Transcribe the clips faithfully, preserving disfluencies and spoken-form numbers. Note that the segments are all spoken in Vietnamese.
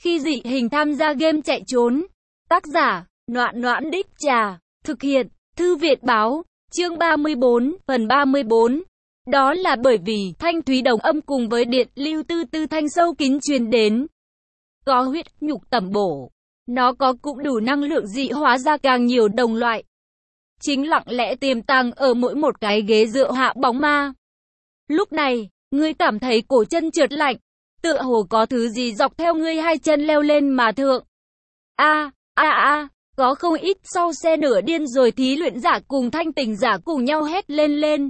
Khi dị hình tham gia game chạy trốn. Tác giả, Noãn Noãn Đích Trà. Thực hiện, Thư viện báo. Chương ba mươi bốn, phần ba mươi bốn. Đó là bởi vì thanh thúy đồng âm cùng với điện lưu tư tư thanh sâu kín truyền đến. Có huyết nhục tẩm bổ. Nó có cũng đủ năng lượng dị hóa ra càng nhiều đồng loại. Chính lặng lẽ tiềm tàng ở mỗi một cái ghế dựa hạ bóng ma. Lúc này, ngươi cảm thấy cổ chân trượt lạnh. Tựa hồ có thứ gì dọc theo ngươi hai chân leo lên mà thượng. A, a a, có không ít sau xe nửa điên rồi thí luyện giả cùng thanh tỉnh giả cùng nhau hét lên lên.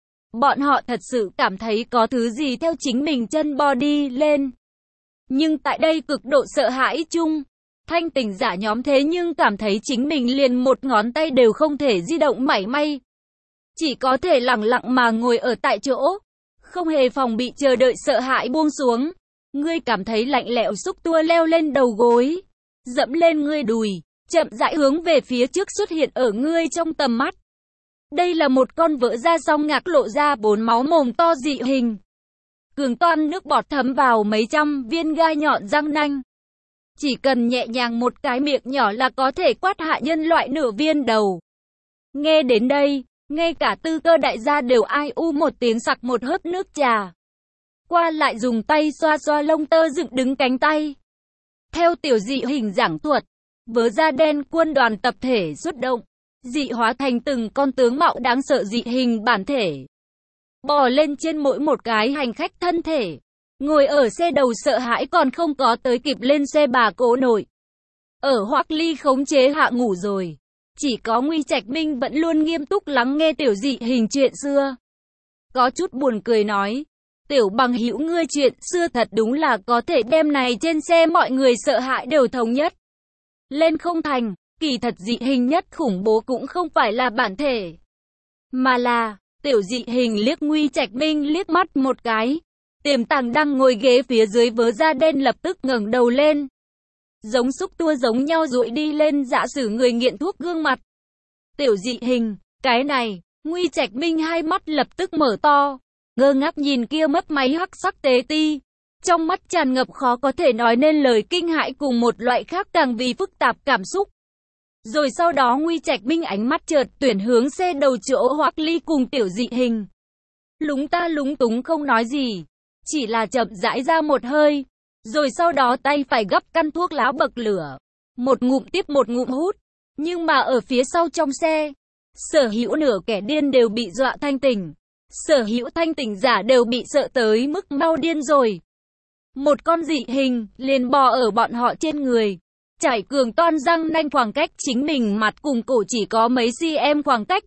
Bọn họ thật sự cảm thấy có thứ gì theo chính mình chân bò đi lên. Nhưng tại đây cực độ sợ hãi chung, thanh tỉnh giả nhóm thế nhưng cảm thấy chính mình liền một ngón tay đều không thể di động mảy may. Chỉ có thể lặng lặng mà ngồi ở tại chỗ, không hề phòng bị chờ đợi sợ hãi buông xuống. Ngươi cảm thấy lạnh lẽo xúc tua leo lên đầu gối, dẫm lên ngươi đùi, chậm rãi hướng về phía trước xuất hiện ở ngươi trong tầm mắt. Đây là một con vỡ ra song ngạc lộ ra bốn máu mồm to dị hình. Cường toan nước bọt thấm vào mấy trăm viên gai nhọn răng nanh. Chỉ cần nhẹ nhàng một cái miệng nhỏ là có thể quát hạ nhân loại nửa viên đầu. Nghe đến đây, ngay cả tư cơ đại gia đều ai u một tiếng sặc một hớp nước trà. Qua lại dùng tay xoa xoa lông tơ dựng đứng cánh tay. Theo tiểu dị hình giảng thuật, vớ da đen quân đoàn tập thể xuất động, dị hóa thành từng con tướng mạo đáng sợ dị hình bản thể. Bò lên trên mỗi một cái hành khách thân thể. Ngồi ở xe đầu sợ hãi còn không có tới kịp lên xe bà cố nội. Ở Hoắc Ly khống chế hạ ngủ rồi. Chỉ có Nguy Trạch Minh vẫn luôn nghiêm túc lắng nghe tiểu dị hình chuyện xưa. Có chút buồn cười nói. Tiểu bằng hữu ngươi chuyện xưa thật đúng là có thể đem này trên xe mọi người sợ hãi đều thống nhất. Lên không thành, kỳ thật dị hình nhất khủng bố cũng không phải là bản thể. Mà là, tiểu dị hình liếc Nguy Trạch Minh liếc mắt một cái. Tiềm tàng đang ngồi ghế phía dưới vớ da đen lập tức ngẩng đầu lên. Giống xúc tua giống nhau duỗi đi lên giả sử người nghiện thuốc gương mặt. Tiểu dị hình, cái này, Nguy Trạch Minh hai mắt lập tức mở to. Ngơ ngác nhìn kia mấp máy hắc sắc tế ti. Trong mắt tràn ngập khó có thể nói nên lời kinh hãi cùng một loại khác càng vì phức tạp cảm xúc. Rồi sau đó Nguy Trạch Minh ánh mắt chợt tuyển hướng xe đầu chỗ Hoắc Ly cùng tiểu dị hình. Lúng ta lúng túng không nói gì. Chỉ là chậm rãi ra một hơi. Rồi sau đó tay phải gấp căn thuốc lá bậc lửa. Một ngụm tiếp một ngụm hút. Nhưng mà ở phía sau trong xe, sở hữu nửa kẻ điên đều bị dọa thanh tỉnh. Sở hữu thanh tỉnh giả đều bị sợ tới mức mau điên rồi. Một con dị hình liền bò ở bọn họ trên người. Trải cường toan răng nanh khoảng cách chính mình mặt cùng cổ chỉ có mấy cm khoảng cách.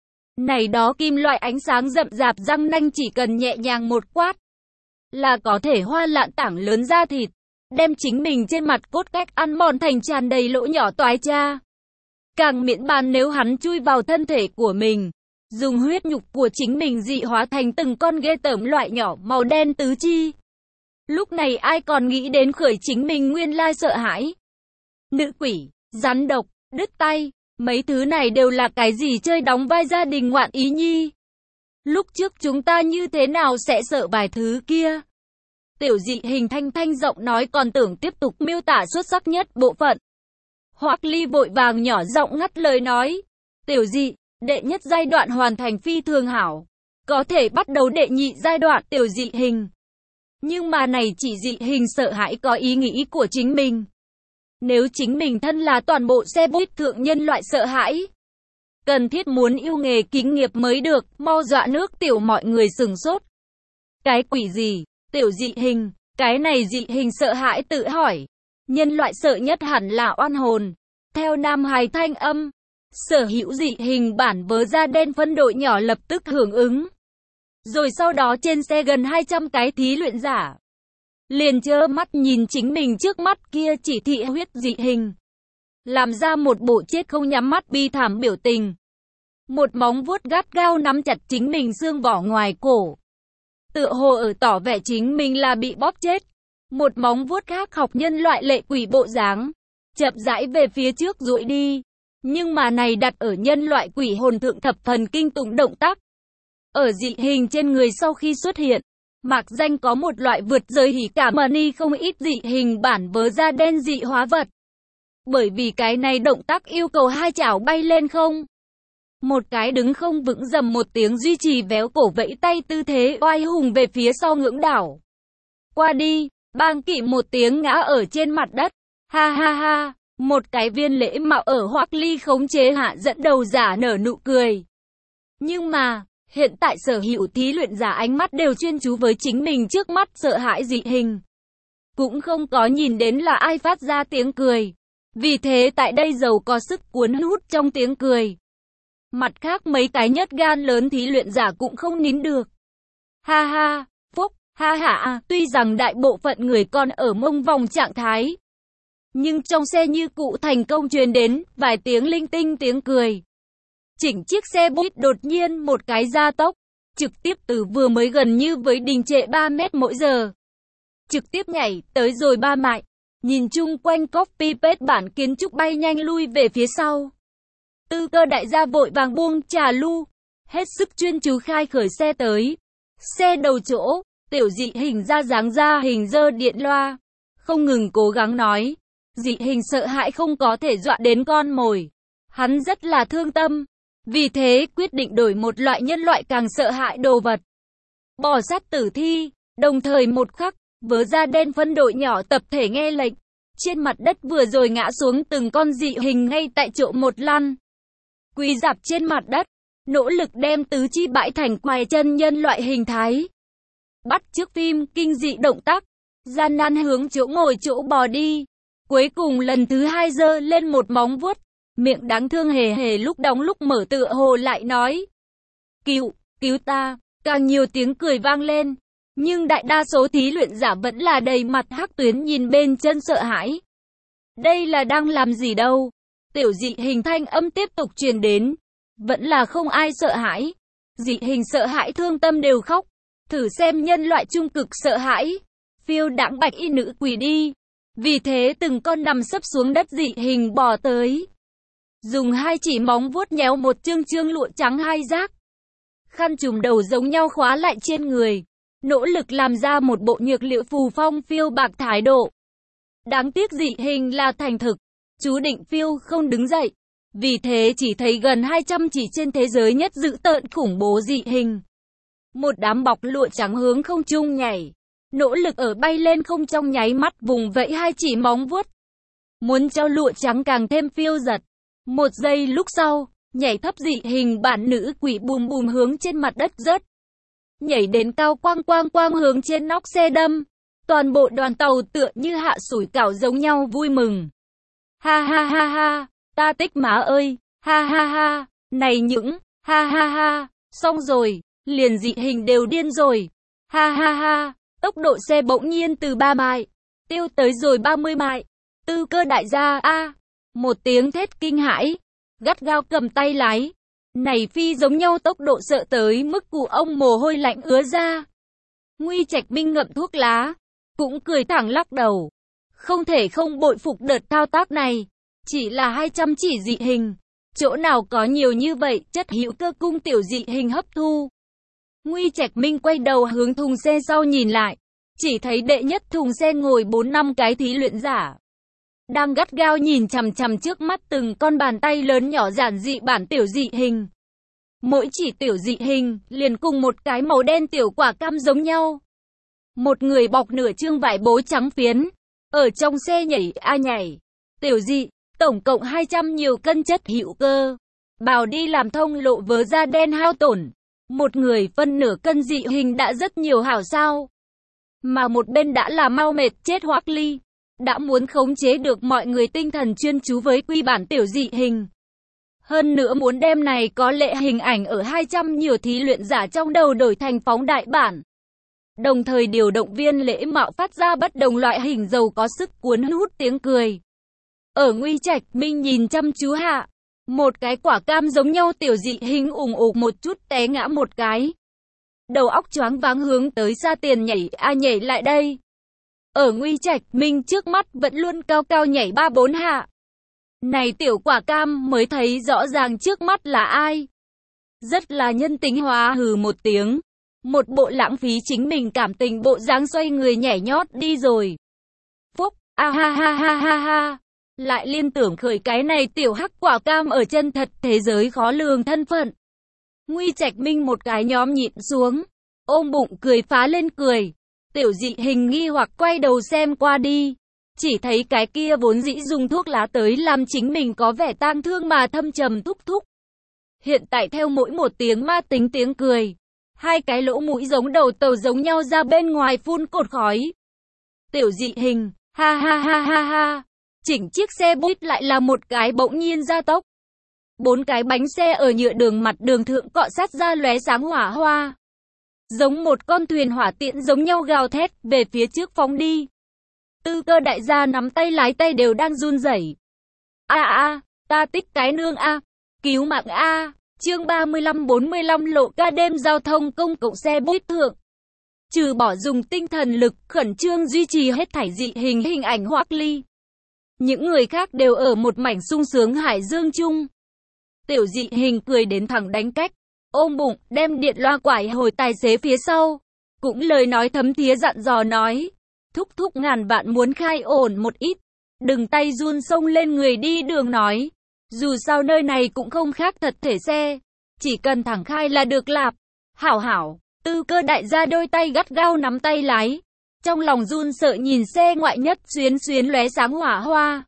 Này đó kim loại ánh sáng rậm rạp răng nanh chỉ cần nhẹ nhàng một quát là có thể hoa lạn tảng lớn da thịt, đem chính mình trên mặt cốt cách ăn mòn thành tràn đầy lỗ nhỏ toái cha. Càng miễn bàn nếu hắn chui vào thân thể của mình, dùng huyết nhục của chính mình dị hóa thành từng con ghê tởm loại nhỏ màu đen tứ chi. Lúc này ai còn nghĩ đến khởi chính mình nguyên lai sợ hãi. Nữ quỷ, rắn độc, đứt tay, mấy thứ này đều là cái gì chơi đóng vai gia đình ngoạn ý nhi. Lúc trước chúng ta như thế nào sẽ sợ vài thứ kia? Tiểu dị hình thanh thanh giọng nói còn tưởng tiếp tục miêu tả xuất sắc nhất bộ phận. Hoắc Ly vội vàng nhỏ giọng ngắt lời nói. Tiểu dị, đệ nhất giai đoạn hoàn thành phi thường hảo. Có thể bắt đầu đệ nhị giai đoạn tiểu dị hình. Nhưng mà này chỉ dị hình sợ hãi có ý nghĩ của chính mình. Nếu chính mình thân là toàn bộ xe buýt thượng nhân loại sợ hãi, cần thiết muốn yêu nghề kính nghiệp mới được, mau dọa nước tiểu mọi người sừng sốt. Cái quỷ gì? Tiểu dị hình, cái này dị hình sợ hãi tự hỏi. Nhân loại sợ nhất hẳn là oan hồn. Theo nam hài thanh âm, sở hữu dị hình bản vớ da đen phân đội nhỏ lập tức hưởng ứng. Rồi sau đó trên xe gần hai trăm cái thí luyện giả liền trơ mắt nhìn chính mình trước mắt kia chỉ thị huyết dị hình, làm ra một bộ chết không nhắm mắt bi thảm biểu tình. Một móng vuốt gắt gao nắm chặt chính mình xương vỏ ngoài cổ, tựa hồ ở tỏ vẻ chính mình là bị bóp chết. Một móng vuốt khác học nhân loại lệ quỷ bộ dáng, chậm rãi về phía trước duỗi đi. Nhưng mà này đặt ở nhân loại quỷ hồn thượng thập phần kinh tủng động tác. Ở dị hình trên người sau khi xuất hiện, Mạc danh có một loại vượt giới hỉ cảm money không ít dị hình bản vớ da đen dị hóa vật. Bởi vì cái này động tác yêu cầu hai chảo bay lên không. Một cái đứng không vững dầm một tiếng duy trì véo cổ vẫy tay tư thế oai hùng về phía sau ngưỡng đảo. Qua đi, bang kỵ một tiếng ngã ở trên mặt đất. Ha ha ha, một cái viên lễ mạo ở Hoắc Ly khống chế hạ dẫn đầu giả nở nụ cười. Nhưng mà, hiện tại sở hữu thí luyện giả ánh mắt đều chuyên chú với chính mình trước mắt sợ hãi dị hình. Cũng không có nhìn đến là ai phát ra tiếng cười. Vì thế tại đây giàu có sức cuốn hút trong tiếng cười. Mặt khác mấy cái nhất gan lớn thí luyện giả cũng không nín được. Ha ha, phúc, ha ha, tuy rằng đại bộ phận người còn ở mông vòng trạng thái. Nhưng trong xe như cụ thành công truyền đến vài tiếng linh tinh tiếng cười. Chỉnh chiếc xe buýt đột nhiên một cái gia tốc. Trực tiếp từ vừa mới gần như với đình trệ ba mét mỗi giờ. Trực tiếp nhảy tới rồi ba mại. Nhìn chung quanh copy paste bản kiến trúc bay nhanh lui về phía sau. Tư Cơ đại gia vội vàng buông trà lu. Hết sức chuyên chú khai khởi xe tới. Xe đầu chỗ, tiểu dị hình ra dáng ra hình dơ điện loa. Không ngừng cố gắng nói. Dị hình sợ hãi không có thể dọa đến con mồi. Hắn rất là thương tâm. Vì thế quyết định đổi một loại nhân loại càng sợ hãi đồ vật. Bò sát tử thi. Đồng thời một khắc, vớ da đen phân đội nhỏ tập thể nghe lệnh. Trên mặt đất vừa rồi ngã xuống từng con dị hình ngay tại chỗ một lăn. Quỳ dạp trên mặt đất. Nỗ lực đem tứ chi bãi thành quài chân nhân loại hình thái. Bắt chước phim kinh dị động tác. Gian nan hướng chỗ ngồi chỗ bò đi. Cuối cùng lần thứ hai giơ lên một móng vuốt. Miệng đáng thương hề hề lúc đóng lúc mở tựa hồ lại nói. Cứu, cứu ta, càng nhiều tiếng cười vang lên. Nhưng đại đa số thí luyện giả vẫn là đầy mặt hắc tuyến nhìn bên chân sợ hãi. Đây là đang làm gì đâu? Tiểu dị hình thanh âm tiếp tục truyền đến. Vẫn là không ai sợ hãi. Dị hình sợ hãi thương tâm đều khóc. Thử xem nhân loại trung cực sợ hãi. Phiêu đãng bạch y nữ quỳ đi. Vì thế từng con nằm sấp xuống đất dị hình bò tới. Dùng hai chỉ móng vuốt nhéo một chương chương lụa trắng hai giác. Khăn trùm đầu giống nhau khóa lại trên người. Nỗ lực làm ra một bộ nhược liệu phù phong phiêu bạc thái độ. Đáng tiếc dị hình là thành thực. Chú định phiêu không đứng dậy. Vì thế chỉ thấy gần hai trăm chỉ trên thế giới nhất dữ tợn khủng bố dị hình. Một đám bọc lụa trắng hướng không trung nhảy. Nỗ lực ở bay lên không trong nháy mắt vùng vẫy hai chỉ móng vuốt. Muốn cho lụa trắng càng thêm phiêu giật. Một giây lúc sau, nhảy thấp dị hình bản nữ quỷ bùm bùm hướng trên mặt đất rớt. Nhảy đến cao quang quang quang hướng trên nóc xe đâm. Toàn bộ đoàn tàu tựa như hạ sủi cảo giống nhau vui mừng. Ha ha ha ha, ta tích má ơi, ha ha ha, này những, ha ha ha, xong rồi, liền dị hình đều điên rồi. Ha ha ha, tốc độ xe bỗng nhiên từ ba mại, tiêu tới rồi ba mươi mại. Tư Cơ đại gia a, một tiếng thét kinh hãi, gắt gao cầm tay lái. Này phi giống nhau tốc độ sợ tới mức cụ ông mồ hôi lạnh ứa ra. Nguy Trạch Minh ngậm thuốc lá, cũng cười thẳng lắc đầu. Không thể không bội phục đợt thao tác này. Chỉ là hai trăm chỉ dị hình. Chỗ nào có nhiều như vậy chất hữu cơ cung tiểu dị hình hấp thu. Nguy Trạch Minh quay đầu hướng thùng xe sau nhìn lại. Chỉ thấy đệ nhất thùng xe ngồi bốn năm cái thí luyện giả. Đang gắt gao nhìn chằm chằm trước mắt từng con bàn tay lớn nhỏ giản dị bản tiểu dị hình. Mỗi chỉ tiểu dị hình liền cùng một cái màu đen tiểu quả cam giống nhau. Một người bọc nửa chương vải bố trắng phiến. Ở trong xe nhảy a nhảy. Tiểu dị, tổng cộng hai trăm nhiều cân chất hữu cơ. Bào đi làm thông lộ vớ da đen hao tổn. Một người phân nửa cân dị hình đã rất nhiều hảo sao. Mà một bên đã là mau mệt chết Hoắc Ly. Đã muốn khống chế được mọi người tinh thần chuyên chú với quy bản tiểu dị hình. Hơn nữa muốn đem này có lệ hình ảnh ở hai trăm nhiều thí luyện giả trong đầu đổi thành phóng đại bản. Đồng thời điều động viên lễ mạo phát ra bất đồng loại hình giàu có sức cuốn hút tiếng cười. Ở Nguy Trạch Minh nhìn chăm chú hạ. Một cái quả cam giống nhau tiểu dị hình ủng ục một chút té ngã một cái. Đầu óc choáng váng hướng tới xa tiền nhảy a nhảy lại đây. Ở Nguy Trạch Minh trước mắt vẫn luôn cao cao nhảy ba bốn hạ. Này tiểu quả cam mới thấy rõ ràng trước mắt là ai. Rất là nhân tính hóa hừ một tiếng. Một bộ lãng phí chính mình cảm tình bộ dáng xoay người nhảy nhót đi rồi. Phúc, a ha ha ha ha ha. Lại liên tưởng khởi cái này tiểu hắc quả cam ở chân thật thế giới khó lường thân phận. Nguy Trạch Minh một cái nhóm nhịn xuống, ôm bụng cười phá lên cười. Tiểu Dị Hình nghi hoặc quay đầu xem qua đi, chỉ thấy cái kia vốn dĩ dùng thuốc lá tới làm chính mình có vẻ tang thương mà thâm trầm thúc thúc. Hiện tại theo mỗi một tiếng ma tính tiếng cười, hai cái lỗ mũi giống đầu tàu giống nhau ra bên ngoài phun cột khói. Tiểu Dị Hình, ha ha ha ha ha, chỉnh chiếc xe buýt lại là một cái bỗng nhiên gia tốc. Bốn cái bánh xe ở nhựa đường mặt đường thượng cọ sát ra lóe sáng hỏa hoa. Giống một con thuyền hỏa tiễn giống nhau gào thét về phía trước phóng đi. Tư Cơ đại gia nắm tay lái tay đều đang run rẩy. A a, ta tích cái nương a, cứu mạng a. Chương ba mươi lăm bốn mươi lăm lộ ca đêm giao thông công cộng xe buýt thượng. Trừ bỏ dùng tinh thần lực khẩn trương duy trì hết thảy dị hình hình ảnh Hoắc Ly, những người khác đều ở một mảnh sung sướng hải dương chung. Tiểu Dị Hình cười đến thẳng đánh cách, ôm bụng, đem điện loa quải hồi tài xế phía sau. Cũng lời nói thấm thía dặn dò nói, thúc thúc ngàn vạn muốn khai ổn một ít, đừng tay run xông lên người đi đường nói. Dù sao nơi này cũng không khác thật thể xe, chỉ cần thẳng khai là được lạp. Hảo hảo, Tư Cơ đại gia đôi tay gắt gao nắm tay lái, trong lòng run sợ nhìn xe ngoại nhất xuyến xuyến lóe sáng hỏa hoa.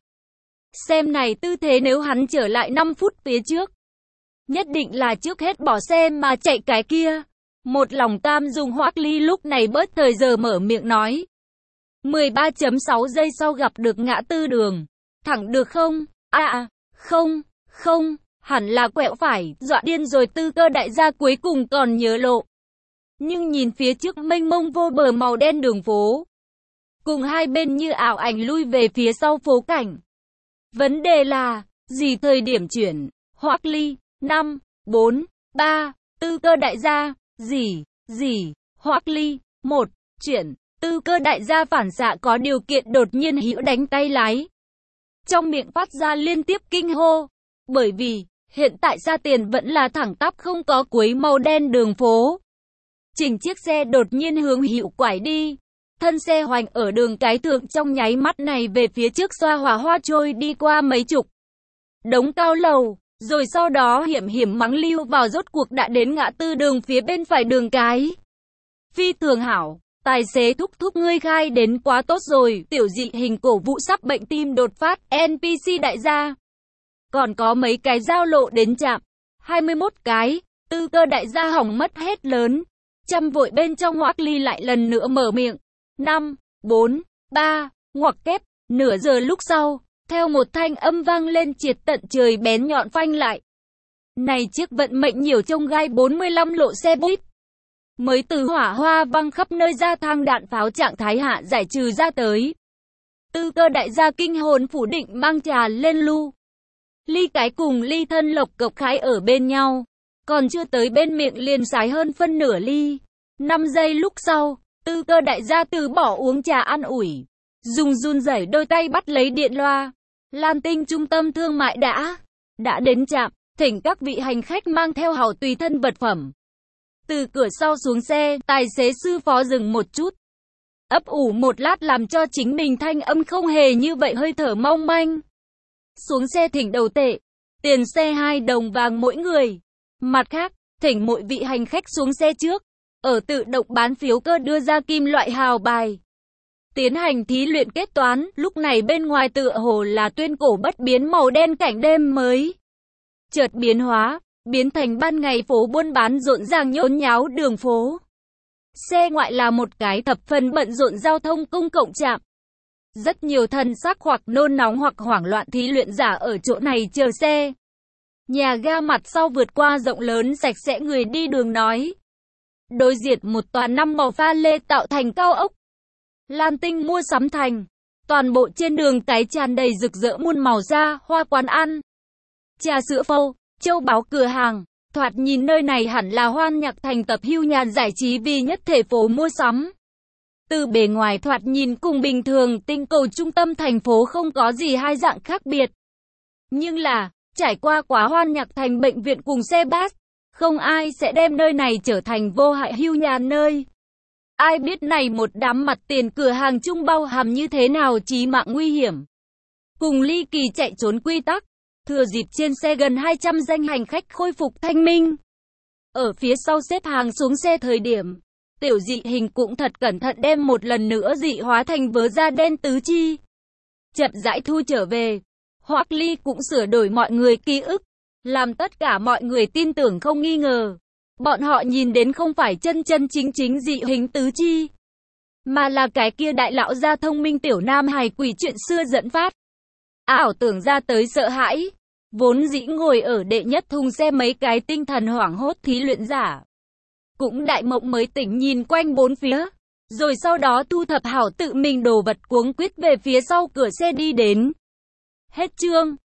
Xem này tư thế nếu hắn trở lại năm phút phía trước, nhất định là trước hết bỏ xe mà chạy cái kia. Một lòng cam dùng Hoắc Ly lúc này bớt thời giờ mở miệng nói. mười ba phẩy sáu giây sau gặp được ngã tư đường. Thẳng được không? À à, không, không, hẳn là quẹo phải, dọa điên rồi. Tư Cơ đại gia cuối cùng còn nhớ lộ. Nhưng nhìn phía trước mênh mông vô bờ màu đen đường phố, cùng hai bên như ảo ảnh lui về phía sau phố cảnh. Vấn đề là, gì thời điểm chuyển? Hoắc Ly, năm, bốn, ba, Tư Cơ đại gia, gì, gì, Hoắc Ly, một, chuyển. Tư Cơ đại gia phản xạ có điều kiện đột nhiên hữu đánh tay lái. Trong miệng phát ra liên tiếp kinh hô. Bởi vì, hiện tại ra tiền vẫn là thẳng tắp không có cuối màu đen đường phố. Chỉnh chiếc xe đột nhiên hướng hữu quải đi. Thân xe hoành ở đường cái thượng trong nháy mắt này về phía trước xoa hỏa hoa trôi đi qua mấy chục đống cao lầu. Rồi sau đó hiểm hiểm mắng lưu vào rốt cuộc đã đến ngã tư đường phía bên phải đường cái. Phi thường hảo, tài xế thúc thúc ngươi khai đến quá tốt rồi. Tiểu Dị Hình cổ vũ sắp bệnh tim đột phát. en pê xê đại gia, còn có mấy cái giao lộ đến trạm, hai mươi mốt cái. Tư Cơ đại gia hỏng mất hết lớn. Chăm vội bên trong Hoắc Ly lại lần nữa mở miệng. Năm, bốn, ba, ngoặc kép. Nửa giờ lúc sau, theo một thanh âm vang lên triệt tận trời bén nhọn phanh lại. Này chiếc vận mệnh nhiều chông gai bốn mươi lăm lộ xe buýt, mới từ hỏa hoa văng khắp nơi ra thang đạn pháo trạng thái hạ giải trừ ra tới. Tư Cơ đại gia kinh hồn phủ định mang trà lên lu. Ly cái cùng ly thân lộc cộc khái ở bên nhau. Còn chưa tới bên miệng liền sái hơn phân nửa ly. năm giây lúc sau, Tư Cơ đại gia từ bỏ uống trà an ủi, dùng run rẩy đôi tay bắt lấy điện loa. Lan Tinh trung tâm thương mại đã, đã đến trạm, thỉnh các vị hành khách mang theo hảo tùy thân vật phẩm. Từ cửa sau xuống xe, tài xế sư phó dừng một chút. Ấp ủ một lát làm cho chính mình thanh âm không hề như vậy hơi thở mong manh. Xuống xe thỉnh đầu tệ, tiền xe hai đồng vàng mỗi người. Mặt khác, thỉnh mỗi vị hành khách xuống xe trước, ở tự động bán phiếu cơ đưa ra kim loại hào bài. Tiến hành thí luyện kết toán, lúc này bên ngoài tựa hồ là tuyên cổ bất biến màu đen cảnh đêm mới. Chợt biến hóa, biến thành ban ngày phố buôn bán rộn ràng nhốn nháo đường phố. Xe ngoại là một cái thập phần bận rộn giao thông công cộng trạm. Rất nhiều thân xác hoặc nôn nóng hoặc hoảng loạn thí luyện giả ở chỗ này chờ xe. Nhà ga mặt sau vượt qua rộng lớn sạch sẽ người đi đường nói. Đối diện một tòa năm màu pha lê tạo thành cao ốc. Lan Tinh mua sắm thành. Toàn bộ trên đường cái tràn đầy rực rỡ muôn màu da, hoa quán ăn, trà sữa phâu, châu báu cửa hàng. Thoạt nhìn nơi này hẳn là Hoan Nhạc Thành tập hưu nhàn giải trí vì nhất thể phố mua sắm. Từ bề ngoài thoạt nhìn cùng bình thường tinh cầu trung tâm thành phố không có gì hai dạng khác biệt. Nhưng là, trải qua quá Hoan Nhạc Thành bệnh viện cùng xe bus, Không ai sẽ đem nơi này trở thành vô hại hưu nhàn nơi. Ai biết này một đám mặt tiền cửa hàng chung bao hàm như thế nào chí mạng nguy hiểm. Cùng ly kỳ chạy trốn quy tắc. Thừa dịp trên xe gần hai trăm danh hành khách khôi phục thanh minh. Ở phía sau xếp hàng xuống xe thời điểm. Tiểu dị hình cũng thật cẩn thận đem một lần nữa dị hóa thành vớ da đen tứ chi. Chậm rãi thu trở về. Hoắc Ly cũng sửa đổi mọi người ký ức. Làm tất cả mọi người tin tưởng không nghi ngờ. Bọn họ nhìn đến không phải chân chân chính chính dị hình tứ chi. Mà là cái kia đại lão gia thông minh tiểu nam hài quỷ chuyện xưa dẫn phát. Ảo tưởng ra tới sợ hãi. Vốn dĩ ngồi ở đệ nhất thùng xe mấy cái tinh thần hoảng hốt thí luyện giả. Cũng đại mộng mới tỉnh nhìn quanh bốn phía. Rồi sau đó thu thập hảo tự mình đồ vật cuống quýt về phía sau cửa xe đi đến. Hết chương.